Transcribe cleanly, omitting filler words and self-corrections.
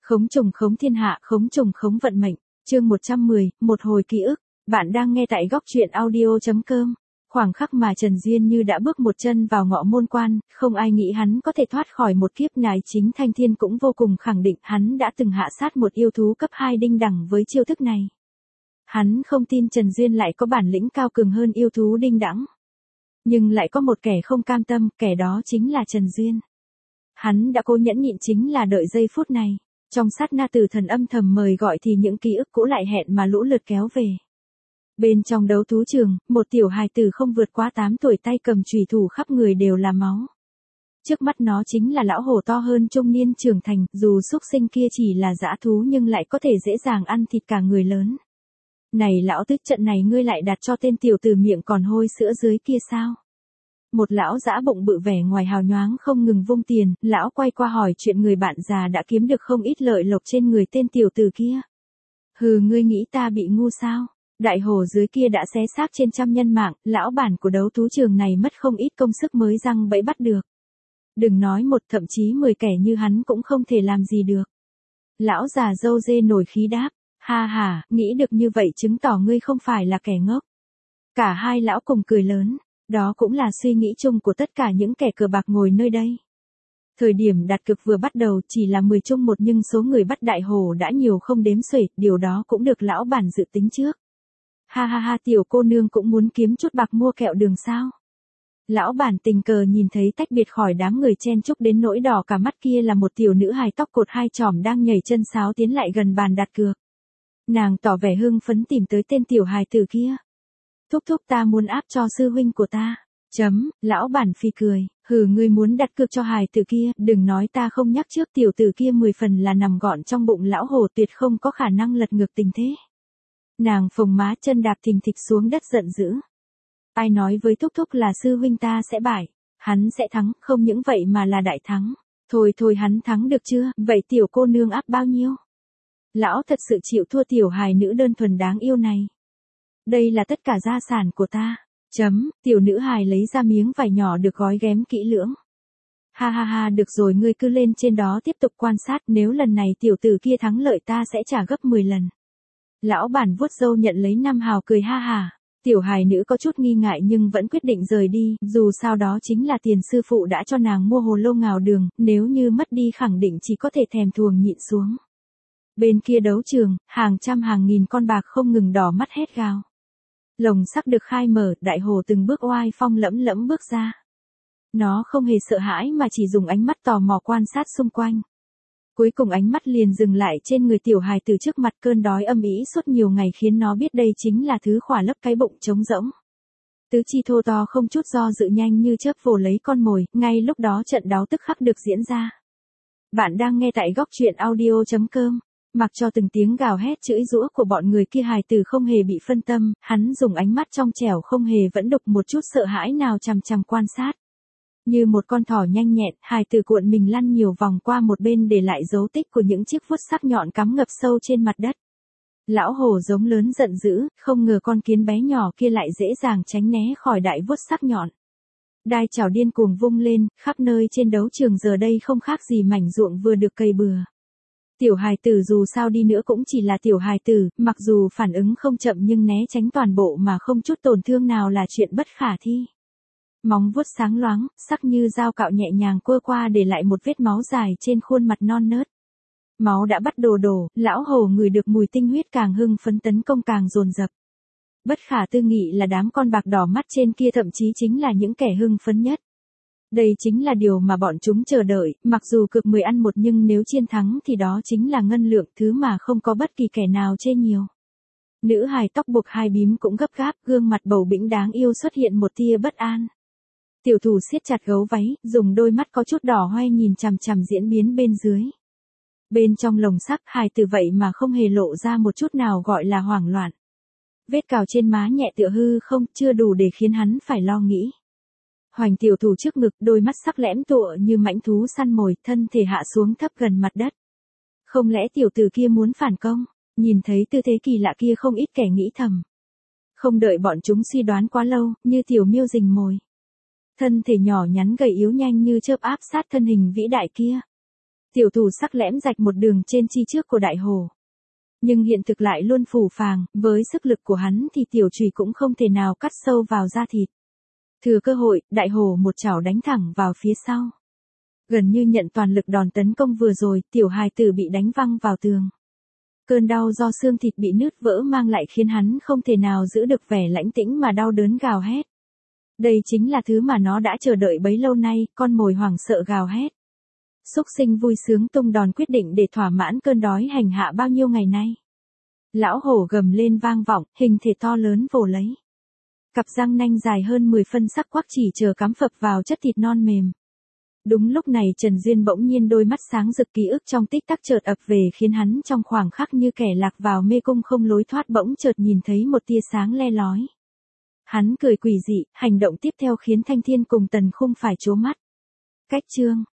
Khống trùng khống thiên hạ, khống trùng khống vận mệnh. Chương 110, một hồi ký ức. Bạn đang nghe tại góc truyện audio.com. Khoảng khắc mà Trần Duyên như đã bước một chân vào ngõ môn quan, không ai nghĩ hắn có thể thoát khỏi một kiếp này. Chính Thanh Thiên cũng vô cùng khẳng định hắn đã từng hạ sát một yêu thú cấp 2 đinh đẳng với chiêu thức này. Hắn không tin Trần Duyên lại có bản lĩnh cao cường hơn yêu thú đinh đẳng. Nhưng lại có một kẻ không cam tâm, kẻ đó chính là Trần Duyên. Hắn đã cố nhẫn nhịn chính là đợi giây phút này. Trong sát na tử thần âm thầm mời gọi thì những ký ức cũ lại hẹn mà lũ lượt kéo về. Bên trong đấu thú trường, một tiểu hài tử không vượt quá 8 tuổi tay cầm chùy thủ khắp người đều là máu. Trước mắt nó chính là lão hổ to hơn trung niên trưởng thành, dù xúc sinh kia chỉ là dã thú nhưng lại có thể dễ dàng ăn thịt cả người lớn. Này lão tứ, trận này ngươi lại đặt cho tên tiểu tử miệng còn hôi sữa dưới kia sao? Một lão dã bụng bự vẻ ngoài hào nhoáng không ngừng vung tiền, lão quay qua hỏi chuyện người bạn già đã kiếm được không ít lợi lộc trên người tên tiểu tử kia. Hừ, ngươi nghĩ ta bị ngu sao? Đại hổ dưới kia đã xé xác trên trăm nhân mạng, lão bản của đấu thú trường này mất không ít công sức mới răng bẫy bắt được. Đừng nói một, thậm chí 10 kẻ như hắn cũng không thể làm gì được. Lão già râu dê nổi khí đáp, ha ha, nghĩ được như vậy chứng tỏ ngươi không phải là kẻ ngốc. Cả hai lão cùng cười lớn. Đó cũng là suy nghĩ chung của tất cả những kẻ cờ bạc ngồi nơi đây. Thời điểm đặt cược vừa bắt đầu chỉ là 10 chung một nhưng số người bắt đại hổ đã nhiều không đếm xuể, điều đó cũng được lão bản dự tính trước. Ha ha ha, tiểu cô nương cũng muốn kiếm chút bạc mua kẹo đường sao? Lão bản tình cờ nhìn thấy tách biệt khỏi đám người chen chúc đến nỗi đỏ cả mắt kia là một tiểu nữ hài tóc cột hai chòm đang nhảy chân sáo tiến lại gần bàn đặt cược. Nàng tỏ vẻ hưng phấn tìm tới tên tiểu hài tử kia. Thúc thúc, ta muốn áp cho sư huynh của ta. Lão bản phi cười, hừ, ngươi muốn đặt cược cho hài tử kia, đừng nói ta không nhắc trước, tiểu tử kia 10 phần là nằm gọn trong bụng lão hổ, tuyệt không có khả năng lật ngược tình thế. Nàng phồng má chân đạp thình thịch xuống đất giận dữ. Ai nói với thúc thúc là sư huynh ta sẽ bại, hắn sẽ thắng, không những vậy mà là đại thắng. Thôi thôi, hắn thắng được chưa, vậy tiểu cô nương áp bao nhiêu? Lão thật sự chịu thua tiểu hài nữ đơn thuần đáng yêu này. Đây là tất cả gia sản của ta. Tiểu nữ hài lấy ra miếng vải nhỏ được gói ghém kỹ lưỡng. Ha ha ha, được rồi, ngươi cứ lên trên đó tiếp tục quan sát, nếu lần này tiểu tử kia thắng lợi ta sẽ trả gấp 10 lần. Lão bản vuốt râu nhận lấy 5 hào cười ha ha. Tiểu hài nữ có chút nghi ngại nhưng vẫn quyết định rời đi, dù sao đó chính là tiền sư phụ đã cho nàng mua hồ lô ngào đường, nếu như mất đi khẳng định chỉ có thể thèm thuồng nhịn xuống. Bên kia đấu trường, hàng trăm hàng nghìn con bạc không ngừng đỏ mắt hét gào. Lồng sắt được khai mở, đại hổ từng bước oai phong lẫm lẫm bước ra. Nó không hề sợ hãi mà chỉ dùng ánh mắt tò mò quan sát xung quanh. Cuối cùng ánh mắt liền dừng lại trên người tiểu hài từ trước mặt, cơn đói âm ỉ suốt nhiều ngày khiến nó biết đây chính là thứ khỏa lấp cái bụng trống rỗng. Tứ chi thô to không chút do dự nhanh như chớp vồ lấy con mồi, ngay lúc đó trận đấu tức khắc được diễn ra. Bạn đang nghe tại góc truyện audio.com. Mặc cho từng tiếng gào hét chửi giũa của bọn người kia, hài tử không hề bị phân tâm, hắn dùng ánh mắt trong trẻo không hề vẫn đục một chút sợ hãi nào chằm chằm quan sát. Như một con thỏ nhanh nhẹn, hài tử cuộn mình lăn nhiều vòng qua một bên để lại dấu tích của những chiếc vuốt sắc nhọn cắm ngập sâu trên mặt đất. Lão hổ giống lớn giận dữ, không ngờ con kiến bé nhỏ kia lại dễ dàng tránh né khỏi đại vuốt sắc nhọn. Đai chảo điên cuồng vung lên, khắp nơi trên đấu trường giờ đây không khác gì mảnh ruộng vừa được cày bừa. Tiểu hài tử dù sao đi nữa cũng chỉ là tiểu hài tử, mặc dù phản ứng không chậm nhưng né tránh toàn bộ mà không chút tổn thương nào là chuyện bất khả thi. Móng vuốt sáng loáng, sắc như dao cạo nhẹ nhàng quơ qua để lại một vết máu dài trên khuôn mặt non nớt. Máu đã bắt đầu đổ, lão hổ ngửi được mùi tinh huyết càng hưng phấn, tấn công càng dồn dập. Bất khả tư nghị là đám con bạc đỏ mắt trên kia thậm chí chính là những kẻ hưng phấn nhất. Đây chính là điều mà bọn chúng chờ đợi, mặc dù cược 10 ăn 1 nhưng nếu chiến thắng thì đó chính là ngân lượng, thứ mà không có bất kỳ kẻ nào chê nhiều. Nữ hài tóc buộc hai bím cũng gấp gáp, gương mặt bầu bĩnh đáng yêu xuất hiện một tia bất an. Tiểu thủ siết chặt gấu váy, dùng đôi mắt có chút đỏ hoe nhìn chằm chằm diễn biến bên dưới. Bên trong lồng sắt, hài tử vậy mà không hề lộ ra một chút nào gọi là hoảng loạn. Vết cào trên má nhẹ tựa hư không, chưa đủ để khiến hắn phải lo nghĩ. Hoành tiểu thủ trước ngực, đôi mắt sắc lẻm tựa như mãnh thú săn mồi, thân thể hạ xuống thấp gần mặt đất. Không lẽ tiểu tử kia muốn phản công? Nhìn thấy tư thế kỳ lạ kia không ít kẻ nghĩ thầm. Không đợi bọn chúng suy đoán quá lâu, như tiểu miêu rình mồi. Thân thể nhỏ nhắn gầy yếu nhanh như chớp áp sát thân hình vĩ đại kia. Tiểu thủ sắc lẽm rạch một đường trên chi trước của đại hổ. Nhưng hiện thực lại luôn phù phàng, với sức lực của hắn thì tiểu chùy cũng không thể nào cắt sâu vào da thịt. Thừa cơ hội, đại hổ một chảo đánh thẳng vào phía sau. Gần như nhận toàn lực đòn tấn công vừa rồi, tiểu hài tử bị đánh văng vào tường. Cơn đau do xương thịt bị nứt vỡ mang lại khiến hắn không thể nào giữ được vẻ lãnh tĩnh mà đau đớn gào hét. Đây chính là thứ mà nó đã chờ đợi bấy lâu nay, con mồi hoảng sợ gào hét. Súc sinh vui sướng tung đòn quyết định để thỏa mãn cơn đói hành hạ bao nhiêu ngày nay. Lão hổ gầm lên vang vọng, hình thể to lớn vồ lấy. Cặp răng nanh dài hơn 10 phân sắc quắc chỉ chờ cắm phập vào chất thịt non mềm. Đúng lúc này Trần Duyên bỗng nhiên đôi mắt sáng rực, ký ức trong tích tắc chợt ập về khiến hắn trong khoảng khắc như kẻ lạc vào mê cung không lối thoát, bỗng chợt nhìn thấy một tia sáng le lói. Hắn cười quỷ dị, hành động tiếp theo khiến Thanh Thiên cùng Tần Khung phải trố mắt. Cách chương